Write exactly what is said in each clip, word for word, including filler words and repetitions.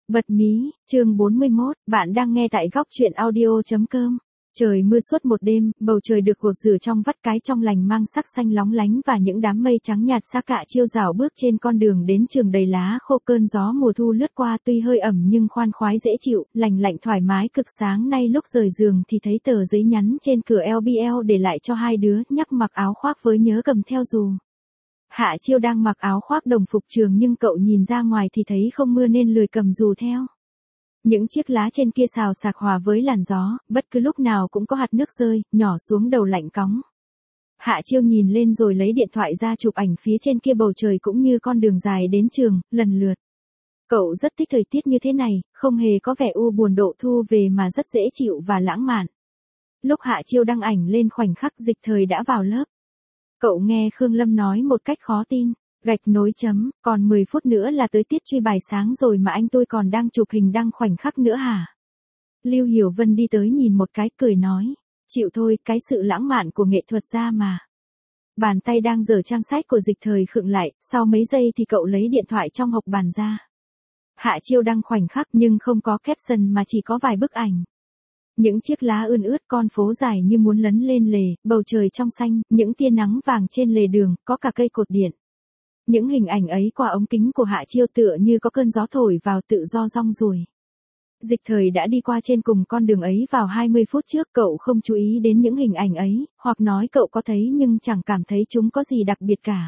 Bật mí, chương bốn mươi mốt, bạn đang nghe tại góc truyện audio.com. Trời mưa suốt một đêm, bầu trời được gột rửa trong vắt cái trong lành mang sắc xanh lóng lánh và những đám mây trắng nhạt xa cạ chiêu rảo bước trên con đường đến trường đầy lá khô. Cơn gió mùa thu lướt qua tuy hơi ẩm nhưng khoan khoái dễ chịu, lành lạnh thoải mái cực. Sáng nay lúc rời giường thì thấy tờ giấy nhắn trên cửa lờ bê lờ để lại cho hai đứa, nhắc mặc áo khoác với nhớ cầm theo dù. Hạ Chiêu đang mặc áo khoác đồng phục trường nhưng cậu nhìn ra ngoài thì thấy không mưa nên lười cầm dù theo. Những chiếc lá trên kia xào xạc hòa với làn gió, bất cứ lúc nào cũng có hạt nước rơi, nhỏ xuống đầu lạnh cóng. Hạ Chiêu nhìn lên rồi lấy điện thoại ra chụp ảnh phía trên kia bầu trời cũng như con đường dài đến trường, lần lượt. Cậu rất thích thời tiết như thế này, không hề có vẻ u buồn độ thu về mà rất dễ chịu và lãng mạn. Lúc Hạ Chiêu đăng ảnh lên khoảnh khắc Dịch Thời đã vào lớp. Cậu nghe Khương Lâm nói một cách khó tin, gạch nối chấm, còn mười phút nữa là tới tiết truy bài sáng rồi mà anh tôi còn đang chụp hình đăng khoảnh khắc nữa hả? Lưu Hiểu Vân đi tới nhìn một cái cười nói, chịu thôi, cái sự lãng mạn của nghệ thuật ra mà. Bàn tay đang giở trang sách của Dịch Thời khựng lại, sau mấy giây thì cậu lấy điện thoại trong hộc bàn ra. Hạ Chiêu đăng khoảnh khắc nhưng không có caption mà chỉ có vài bức ảnh. Những chiếc lá ươn ướt, con phố dài như muốn lấn lên lề, bầu trời trong xanh, những tia nắng vàng trên lề đường, có cả cây cột điện. Những hình ảnh ấy qua ống kính của Hạ Chiêu tựa như có cơn gió thổi vào tự do rong ruổi. Dịch Thời đã đi qua trên cùng con đường ấy vào hai mươi phút trước, cậu không chú ý đến những hình ảnh ấy, hoặc nói cậu có thấy nhưng chẳng cảm thấy chúng có gì đặc biệt cả.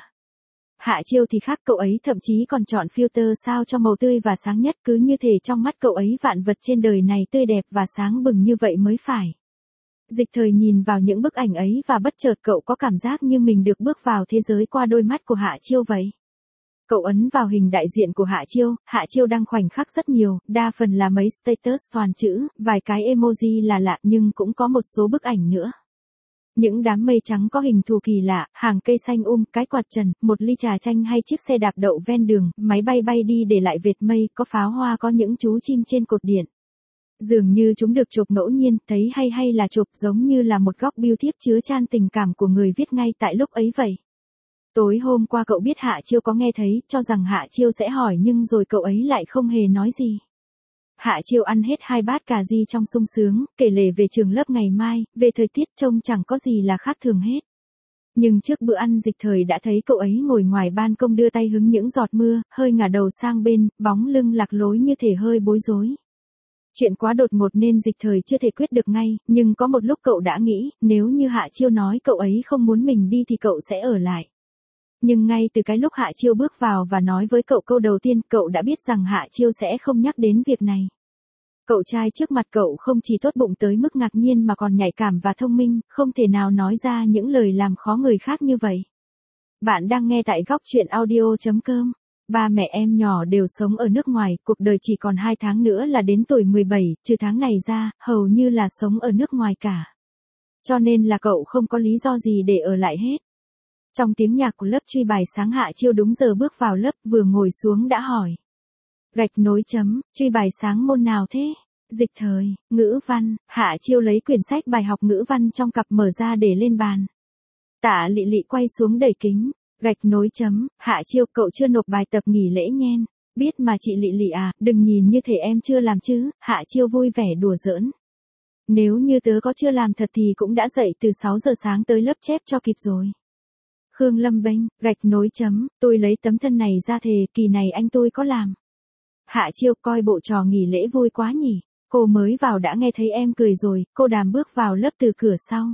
Hạ Chiêu thì khác, cậu ấy thậm chí còn chọn filter sao cho màu tươi và sáng nhất, cứ như thể trong mắt cậu ấy vạn vật trên đời này tươi đẹp và sáng bừng như vậy mới phải. Dịch Thời nhìn vào những bức ảnh ấy và bất chợt cậu có cảm giác như mình được bước vào thế giới qua đôi mắt của Hạ Chiêu vậy. Cậu ấn vào hình đại diện của Hạ Chiêu, Hạ Chiêu đăng khoảnh khắc rất nhiều, đa phần là mấy status toàn chữ, vài cái emoji là lạ nhưng cũng có một số bức ảnh nữa. Những đám mây trắng có hình thù kỳ lạ, hàng cây xanh um, cái quạt trần, một ly trà chanh hay chiếc xe đạp đậu ven đường, máy bay bay đi để lại vệt mây, có pháo hoa, có những chú chim trên cột điện. Dường như chúng được chụp ngẫu nhiên, thấy hay hay là chụp giống như là một góc bưu thiếp chứa chan tình cảm của người viết ngay tại lúc ấy vậy. Tối hôm qua cậu biết Hạ Chiêu có nghe thấy, cho rằng Hạ Chiêu sẽ hỏi nhưng rồi cậu ấy lại không hề nói gì. Hạ Chiêu ăn hết hai bát cà ri trong sung sướng, kể lể về trường lớp ngày mai, về thời tiết trông chẳng có gì là khác thường hết. Nhưng trước bữa ăn Dịch Thời đã thấy cậu ấy ngồi ngoài ban công đưa tay hứng những giọt mưa, hơi ngả đầu sang bên, bóng lưng lạc lối như thể hơi bối rối. Chuyện quá đột ngột nên Dịch Thời chưa thể quyết được ngay, nhưng có một lúc cậu đã nghĩ, nếu như Hạ Chiêu nói cậu ấy không muốn mình đi thì cậu sẽ ở lại. Nhưng ngay từ cái lúc Hạ Chiêu bước vào và nói với cậu câu đầu tiên, cậu đã biết rằng Hạ Chiêu sẽ không nhắc đến việc này. Cậu trai trước mặt cậu không chỉ tốt bụng tới mức ngạc nhiên mà còn nhạy cảm và thông minh, không thể nào nói ra những lời làm khó người khác như vậy. Bạn đang nghe tại góc truyện audio.com. Ba mẹ em nhỏ đều sống ở nước ngoài, cuộc đời chỉ còn hai tháng nữa là đến tuổi mười bảy, trừ tháng này ra, hầu như là sống ở nước ngoài cả. Cho nên là cậu không có lý do gì để ở lại hết. Trong tiếng nhạc của lớp truy bài sáng, Hạ Chiêu đúng giờ bước vào lớp, vừa ngồi xuống đã hỏi. Gạch nối chấm, truy bài sáng môn nào thế? Dịch Thời, ngữ văn. Hạ Chiêu lấy quyển sách bài học ngữ văn trong cặp mở ra để lên bàn. Tạ Lị Lị quay xuống đẩy kính. Gạch nối chấm, Hạ Chiêu, cậu chưa nộp bài tập nghỉ lễ nhen. Biết mà chị Lị Lị à, đừng nhìn như thể em chưa làm chứ. Hạ Chiêu vui vẻ đùa giỡn. Nếu như tớ có chưa làm thật thì cũng đã dậy từ sáu giờ sáng tới lớp chép cho kịp rồi. Khương Lâm bênh, gạch nối chấm, tôi lấy tấm thân này ra thề, kỳ này anh tôi có làm. Hạ Chiêu, coi bộ trò nghỉ lễ vui quá nhỉ. Cô mới vào đã nghe thấy em cười rồi, cô Đàm bước vào lớp từ cửa sau.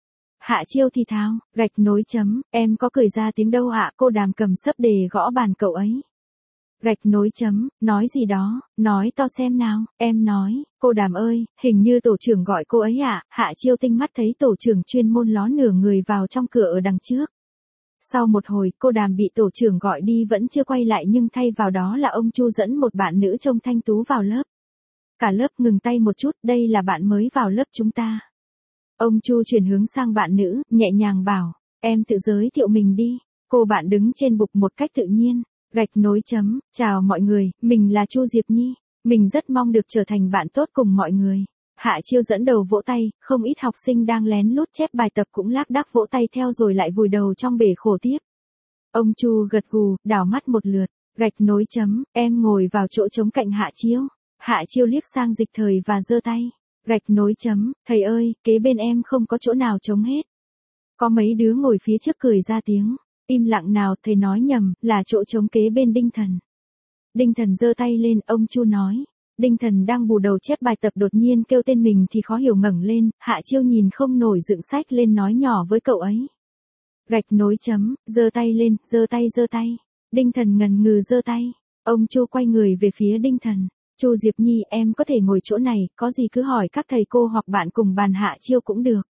Hạ Chiêu thì thào, gạch nối chấm, em có cười ra tiếng đâu ạ? Cô Đàm cầm sấp đề gõ bàn cậu ấy. Gạch nối chấm, nói gì đó, nói to xem nào, em nói, cô Đàm ơi, hình như tổ trưởng gọi cô ấy ạ. Hạ Chiêu tinh mắt thấy tổ trưởng chuyên môn ló nửa người vào trong cửa ở đằng trước. Sau một hồi, cô Đàm bị tổ trưởng gọi đi vẫn chưa quay lại nhưng thay vào đó là ông Chu dẫn một bạn nữ trông thanh tú vào lớp. Cả lớp ngừng tay một chút, đây là bạn mới vào lớp chúng ta. Ông Chu chuyển hướng sang bạn nữ, nhẹ nhàng bảo, em tự giới thiệu mình đi. Cô bạn đứng trên bục một cách tự nhiên, gạch nối chấm, chào mọi người, mình là Chu Diệp Nhi, mình rất mong được trở thành bạn tốt cùng mọi người. Hạ Chiêu dẫn đầu vỗ tay, không ít học sinh đang lén lút chép bài tập cũng lác đác vỗ tay theo rồi lại vùi đầu trong bể khổ tiếp. Ông Chu gật gù, đảo mắt một lượt, gạch nối chấm, em ngồi vào chỗ trống cạnh Hạ Chiêu. Hạ Chiêu liếc sang Dịch Thời và giơ tay. Gạch nối chấm, thầy ơi, kế bên em không có chỗ nào trống hết. Có mấy đứa ngồi phía trước cười ra tiếng. Im lặng nào, thầy nói nhầm, là chỗ trống kế bên Đinh Thần. Đinh Thần giơ tay lên, ông Chu nói. Đinh Thần đang bù đầu chép bài tập đột nhiên kêu tên mình thì khó hiểu ngẩng lên, Hạ Chiêu nhìn không nổi dựng sách lên nói nhỏ với cậu ấy. Gạch nối chấm, giơ tay lên, giơ tay giơ tay. Đinh Thần ngần ngừ giơ tay. Ông Chu quay người về phía Đinh Thần. Chu Diệp Nhi, em có thể ngồi chỗ này, có gì cứ hỏi các thầy cô hoặc bạn cùng bàn Hạ Chiêu cũng được.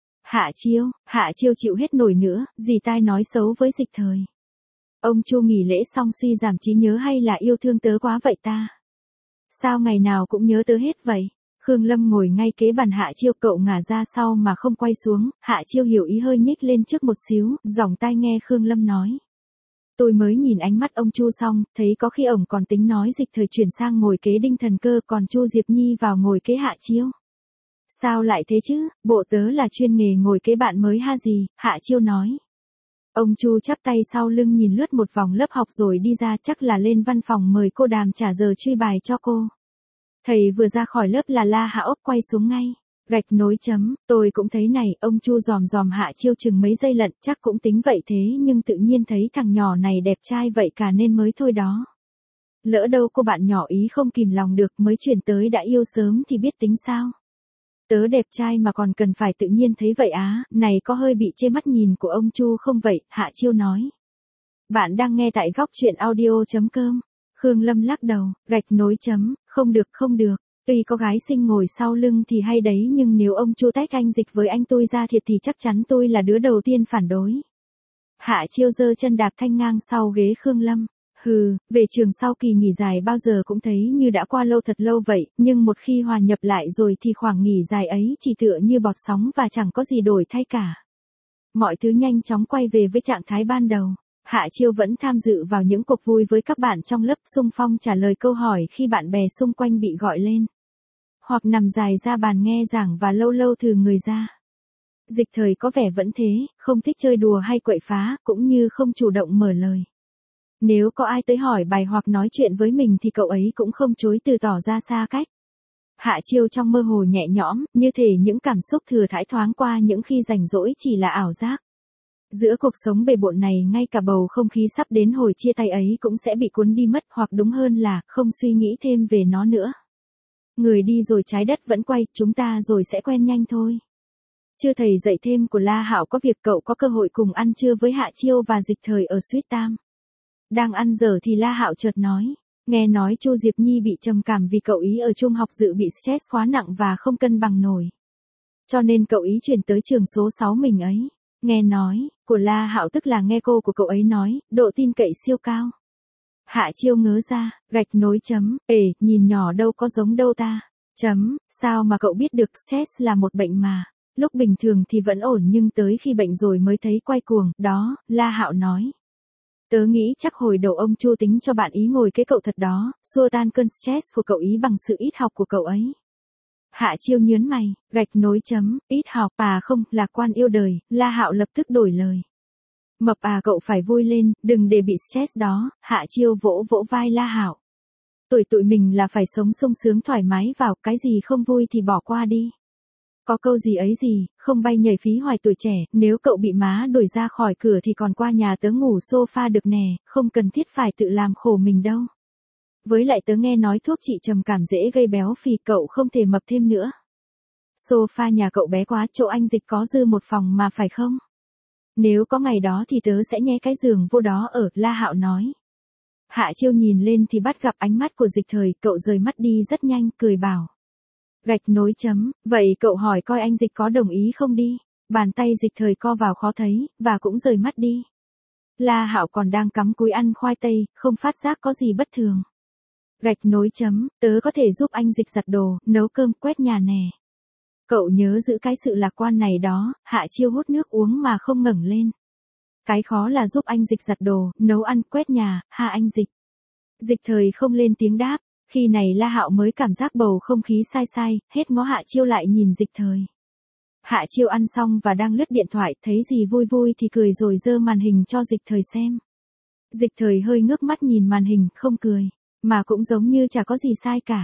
Hạ Chiêu, Hạ Chiêu chịu hết nổi nữa, dì tai nói xấu với Dịch Thời. Ông Chu nghỉ lễ xong suy giảm trí nhớ hay là yêu thương tớ quá vậy ta? Sao ngày nào cũng nhớ tớ hết vậy? Khương Lâm ngồi ngay kế bàn Hạ Chiêu, cậu ngả ra sau mà không quay xuống, Hạ Chiêu hiểu ý hơi nhích lên trước một xíu, giỏng tai nghe Khương Lâm nói. Tôi mới nhìn ánh mắt ông Chu xong, thấy có khi ổng còn tính nói Dịch Thời chuyển sang ngồi kế Đinh Thần cơ, còn Chu Diệp Nhi vào ngồi kế Hạ Chiêu. Sao lại thế chứ, bộ tớ là chuyên nghề ngồi kế bạn mới ha gì, Hạ Chiêu nói. Ông Chu chắp tay sau lưng nhìn lướt một vòng lớp học rồi đi ra, chắc là lên văn phòng mời cô Đàm trả giờ truy bài cho cô. Thầy vừa ra khỏi lớp là La Hạ Ốc quay xuống ngay. Gạch nối chấm, tôi cũng thấy này, ông Chu dòm dòm Hạ Chiêu chừng mấy giây lận, chắc cũng tính vậy thế nhưng tự nhiên thấy thằng nhỏ này đẹp trai vậy cả nên mới thôi đó. Lỡ đâu cô bạn nhỏ ý không kìm lòng được mới chuyển tới đã yêu sớm thì biết tính sao. Tớ đẹp trai mà còn cần phải tự nhiên thấy vậy á, này có hơi bị chê mắt nhìn của ông Chu không vậy, Hạ Chiêu nói. Bạn đang nghe tại góc truyện audio.com. Khương Lâm lắc đầu, gạch nối chấm, không được không được, tuy có gái xinh ngồi sau lưng thì hay đấy nhưng nếu ông Chu tách anh Dịch với anh tôi ra thiệt thì chắc chắn tôi là đứa đầu tiên phản đối. Hạ Chiêu giơ chân đạp thanh ngang sau ghế Khương Lâm. Hừ, về trường sau kỳ nghỉ dài bao giờ cũng thấy như đã qua lâu thật lâu vậy, nhưng một khi hòa nhập lại rồi thì khoảng nghỉ dài ấy chỉ tựa như bọt sóng và chẳng có gì đổi thay cả. Mọi thứ nhanh chóng quay về với trạng thái ban đầu. Hạ Chiêu vẫn tham dự vào những cuộc vui với các bạn trong lớp, xung phong trả lời câu hỏi khi bạn bè xung quanh bị gọi lên. Hoặc nằm dài ra bàn nghe giảng và lâu lâu thử người ra. Dịch Thời có vẻ vẫn thế, không thích chơi đùa hay quậy phá, cũng như không chủ động mở lời. Nếu có ai tới hỏi bài hoặc nói chuyện với mình thì cậu ấy cũng không chối từ tỏ ra xa cách. Hạ Chiêu trong mơ hồ nhẹ nhõm, như thể những cảm xúc thừa thãi thoáng qua những khi rảnh rỗi chỉ là ảo giác. Giữa cuộc sống bề bộn này ngay cả bầu không khí sắp đến hồi chia tay ấy cũng sẽ bị cuốn đi mất, hoặc đúng hơn là không suy nghĩ thêm về nó nữa. Người đi rồi trái đất vẫn quay, chúng ta rồi sẽ quen nhanh thôi. Chưa thầy dạy thêm của La Hạo có việc cậu có cơ hội cùng ăn trưa với Hạ Chiêu và Dịch Thời ở Suýt Tam. Đang ăn dở thì La Hạo chợt nói, nghe nói Chu Diệp Nhi bị trầm cảm vì cậu ý ở trung học dự bị stress quá nặng và không cân bằng nổi. Cho nên cậu ý chuyển tới trường số sáu mình ấy. Nghe nói, của La Hạo tức là nghe cô của cậu ấy nói, độ tin cậy siêu cao. Hạ Chiêu ngớ ra, gạch nối chấm, ề, nhìn nhỏ đâu có giống đâu ta. Chấm, sao mà cậu biết được stress là một bệnh mà. Lúc bình thường thì vẫn ổn nhưng tới khi bệnh rồi mới thấy quay cuồng, đó, La Hạo nói. Tớ nghĩ chắc hồi đầu ông Chu tính cho bạn ý ngồi cái cậu thật đó, xua tan cơn stress của cậu ý bằng sự ít học của cậu ấy. Hạ Chiêu nhớn mày, gạch nối chấm, ít học, à không, lạc quan yêu đời, La Hạo lập tức đổi lời. Mập à, cậu phải vui lên, đừng để bị stress đó, Hạ Chiêu vỗ vỗ vai La Hạo. Tuổi tụi mình là phải sống sung sướng thoải mái vào, cái gì không vui thì bỏ qua đi. Có câu gì ấy gì, không bay nhảy phí hoài tuổi trẻ, nếu cậu bị má đuổi ra khỏi cửa thì còn qua nhà tớ ngủ sofa được nè, không cần thiết phải tự làm khổ mình đâu. Với lại tớ nghe nói thuốc trị trầm cảm dễ gây béo phì, cậu không thể mập thêm nữa. Sofa nhà cậu bé quá, chỗ anh Dịch có dư một phòng mà phải không? Nếu có ngày đó thì tớ sẽ nhé cái giường vô đó ở, La Hạo nói. Hạ Chiêu nhìn lên thì bắt gặp ánh mắt của Dịch Thời, cậu rời mắt đi rất nhanh, cười bảo. Gạch nối chấm, vậy cậu hỏi coi anh Dịch có đồng ý không đi. Bàn tay Dịch Thời co vào khó thấy, và cũng rời mắt đi. La Hạo còn đang cắm cúi ăn khoai tây, không phát giác có gì bất thường. Gạch nối chấm, tớ có thể giúp anh Dịch giặt đồ, nấu cơm, quét nhà nè. Cậu nhớ giữ cái sự lạc quan này đó. Hạ Chiêu hút nước uống mà không ngẩng lên. Cái khó là giúp anh Dịch giặt đồ, nấu ăn, quét nhà, ha anh Dịch. Dịch Thời không lên tiếng đáp. Khi này La Hạo mới cảm giác bầu không khí sai sai, hết ngó Hạ Chiêu lại nhìn Dịch Thời. Hạ Chiêu ăn xong và đang lướt điện thoại, thấy gì vui vui thì cười rồi giơ màn hình cho Dịch Thời xem. Dịch Thời hơi ngước mắt nhìn màn hình, không cười, mà cũng giống như chả có gì sai cả.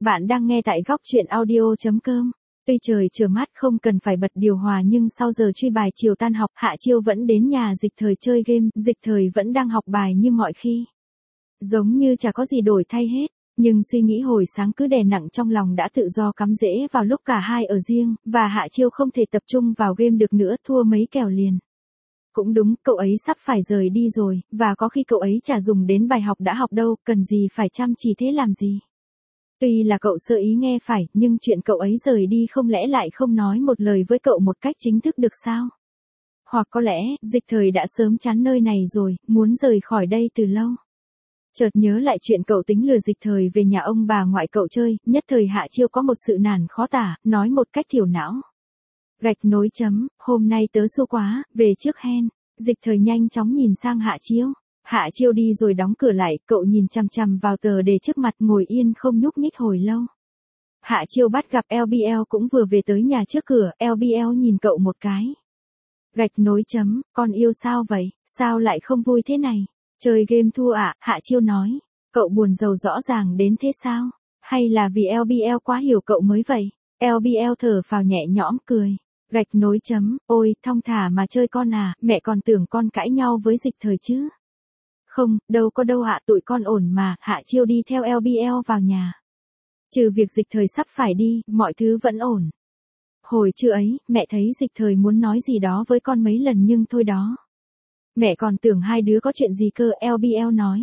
Bạn đang nghe tại góc chuyện audio chấm com. Tuy trời trở mát không cần phải bật điều hòa nhưng sau giờ truy bài chiều tan học, Hạ Chiêu vẫn đến nhà Dịch Thời chơi game, Dịch Thời vẫn đang học bài như mọi khi. Giống như chả có gì đổi thay hết, nhưng suy nghĩ hồi sáng cứ đè nặng trong lòng đã tự do cắm rễ vào lúc cả hai ở riêng, và Hạ Chiêu không thể tập trung vào game được nữa, thua mấy kèo liền. Cũng đúng, cậu ấy sắp phải rời đi rồi, và có khi cậu ấy chả dùng đến bài học đã học đâu, cần gì phải chăm chỉ thế làm gì. Tuy là cậu sơ ý nghe phải, nhưng chuyện cậu ấy rời đi không lẽ lại không nói một lời với cậu một cách chính thức được sao? Hoặc có lẽ, Dịch Thời đã sớm chán nơi này rồi, muốn rời khỏi đây từ lâu. Chợt nhớ lại chuyện cậu tính lừa Dịch Thời về nhà ông bà ngoại cậu chơi, nhất thời Hạ Chiêu có một sự nản khó tả, nói một cách thiểu não. Gạch nối chấm, hôm nay tớ xô quá, về trước hen. Dịch Thời nhanh chóng nhìn sang Hạ Chiêu. Hạ Chiêu đi rồi đóng cửa lại, cậu nhìn chằm chằm vào tờ đề trước mặt, ngồi yên không nhúc nhích hồi lâu. Hạ Chiêu bắt gặp lờ bê lờ cũng vừa về tới nhà trước cửa, lờ bê lờ nhìn cậu một cái. Gạch nối chấm, con yêu sao vậy, sao lại không vui thế này? Chơi game thua à, Hạ Chiêu nói. Cậu buồn rầu rõ ràng đến thế sao? Hay là vì lờ bê lờ quá hiểu cậu mới vậy? lờ bê lờ thở phào nhẹ nhõm cười. Gạch nối chấm, ôi, thong thả mà chơi con à, mẹ còn tưởng con cãi nhau với Dịch Thời chứ. Không, đâu có đâu ạ, tụi con ổn mà. Hạ Chiêu đi theo lờ bê lờ vào nhà. Trừ việc Dịch Thời sắp phải đi, mọi thứ vẫn ổn. Hồi trưa ấy, mẹ thấy Dịch Thời muốn nói gì đó với con mấy lần nhưng thôi đó. Mẹ còn tưởng hai đứa có chuyện gì cơ, lờ bê lờ nói.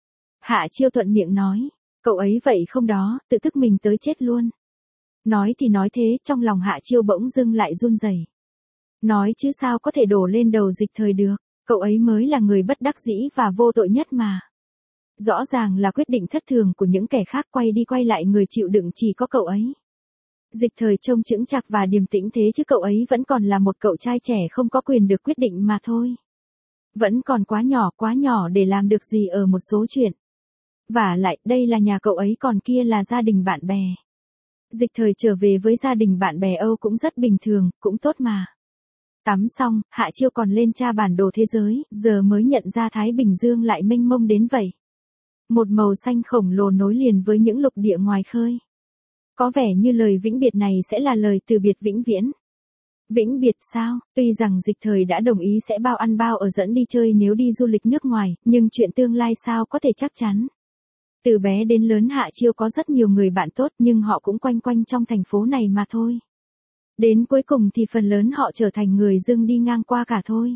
Hạ Chiêu thuận miệng nói, cậu ấy vậy không đó, tự tức mình tới chết luôn. Nói thì nói thế, trong lòng Hạ Chiêu bỗng dưng lại run rẩy. Nói chứ sao có thể đổ lên đầu Dịch Thời được, cậu ấy mới là người bất đắc dĩ và vô tội nhất mà. Rõ ràng là quyết định thất thường của những kẻ khác, quay đi quay lại người chịu đựng chỉ có cậu ấy. Dịch Thời trông chững chạc và điềm tĩnh thế chứ cậu ấy vẫn còn là một cậu trai trẻ không có quyền được quyết định mà thôi. Vẫn còn quá nhỏ quá nhỏ để làm được gì ở một số chuyện. Vả lại, đây là nhà cậu ấy còn kia là gia đình bạn bè. Dịch Thời trở về với gia đình bạn bè Âu cũng rất bình thường, cũng tốt mà. Tắm xong, Hạ Chiêu còn lên tra bản đồ thế giới, giờ mới nhận ra Thái Bình Dương lại mênh mông đến vậy. Một màu xanh khổng lồ nối liền với những lục địa ngoài khơi. Có vẻ như lời vĩnh biệt này sẽ là lời từ biệt vĩnh viễn. Vĩnh biệt sao? Tuy rằng Dịch Thời đã đồng ý sẽ bao ăn bao ở dẫn đi chơi nếu đi du lịch nước ngoài, nhưng chuyện tương lai sao có thể chắc chắn. Từ bé đến lớn Hạ Chiêu có rất nhiều người bạn tốt nhưng họ cũng quanh quanh trong thành phố này mà thôi. Đến cuối cùng thì phần lớn họ trở thành người dưng đi ngang qua cả thôi.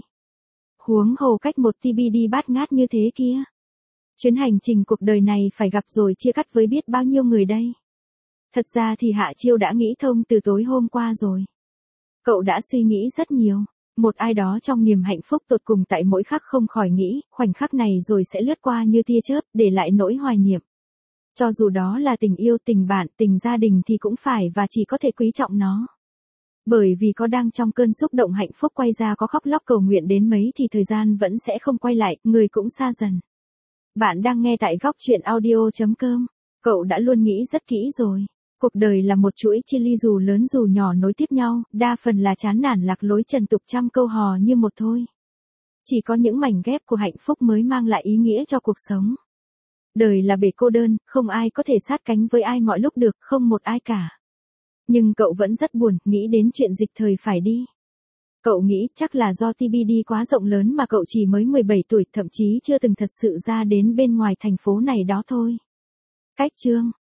Huống hồ cách một tê bê đê bát ngát như thế kia. Chuyến hành trình cuộc đời này phải gặp rồi chia cắt với biết bao nhiêu người đây. Thật ra thì Hạ Chiêu đã nghĩ thông từ tối hôm qua rồi. Cậu đã suy nghĩ rất nhiều. Một ai đó trong niềm hạnh phúc tột cùng tại mỗi khắc không khỏi nghĩ, khoảnh khắc này rồi sẽ lướt qua như tia chớp, để lại nỗi hoài niệm. Cho dù đó là tình yêu, tình bạn, tình gia đình thì cũng phải và chỉ có thể quý trọng nó. Bởi vì có đang trong cơn xúc động hạnh phúc quay ra có khóc lóc cầu nguyện đến mấy thì thời gian vẫn sẽ không quay lại, người cũng xa dần. Bạn đang nghe tại góc chuyện audio chấm com. Cậu đã luôn nghĩ rất kỹ rồi. Cuộc đời là một chuỗi chia ly dù lớn dù nhỏ nối tiếp nhau, đa phần là chán nản lạc lối trần tục trăm câu hò như một thôi. Chỉ có những mảnh ghép của hạnh phúc mới mang lại ý nghĩa cho cuộc sống. Đời là bể cô đơn, không ai có thể sát cánh với ai mọi lúc được, không một ai cả. Nhưng cậu vẫn rất buồn, nghĩ đến chuyện Dịch Thời phải đi. Cậu nghĩ chắc là do tê bê đê quá rộng lớn mà cậu chỉ mới mười bảy tuổi, thậm chí chưa từng thật sự ra đến bên ngoài thành phố này đó thôi. Cách chương